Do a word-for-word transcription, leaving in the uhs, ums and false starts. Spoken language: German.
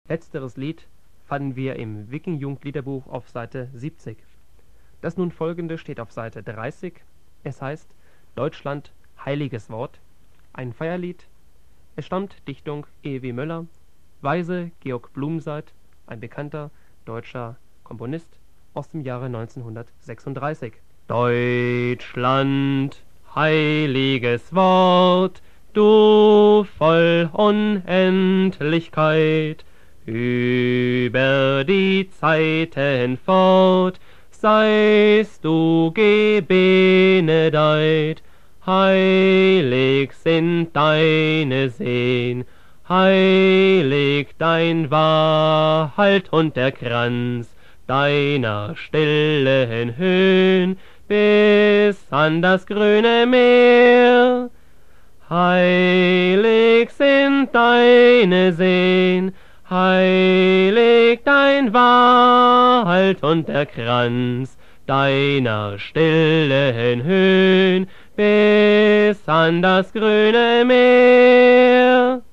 Letzteres Lied fanden wir im Wiking-Jungd-Liederbuch auf Seite siebzig. Das nun folgende steht auf Seite dreißig. Es heißt Deutschland, heiliges Wort, ein Feierlied. Es stammt Dichtung E W Möller, Weise Georg Blumseid, ein bekannter deutscher Komponist, aus dem Jahre neunzehnhundertsechsunddreißig. Deutschland, heiliges Wort, du voll Unendlichkeit, über die Zeiten fort seist du gebenedeit. Heilig sind deine Sehn, heilig dein Wahalt und der Kranz deiner stillen Höhen bis an das grüne Meer. Heilig sind deine Sehn, heilig dein Wahalt und der Kranz deiner stillen Höhen bis an das grüne Meer.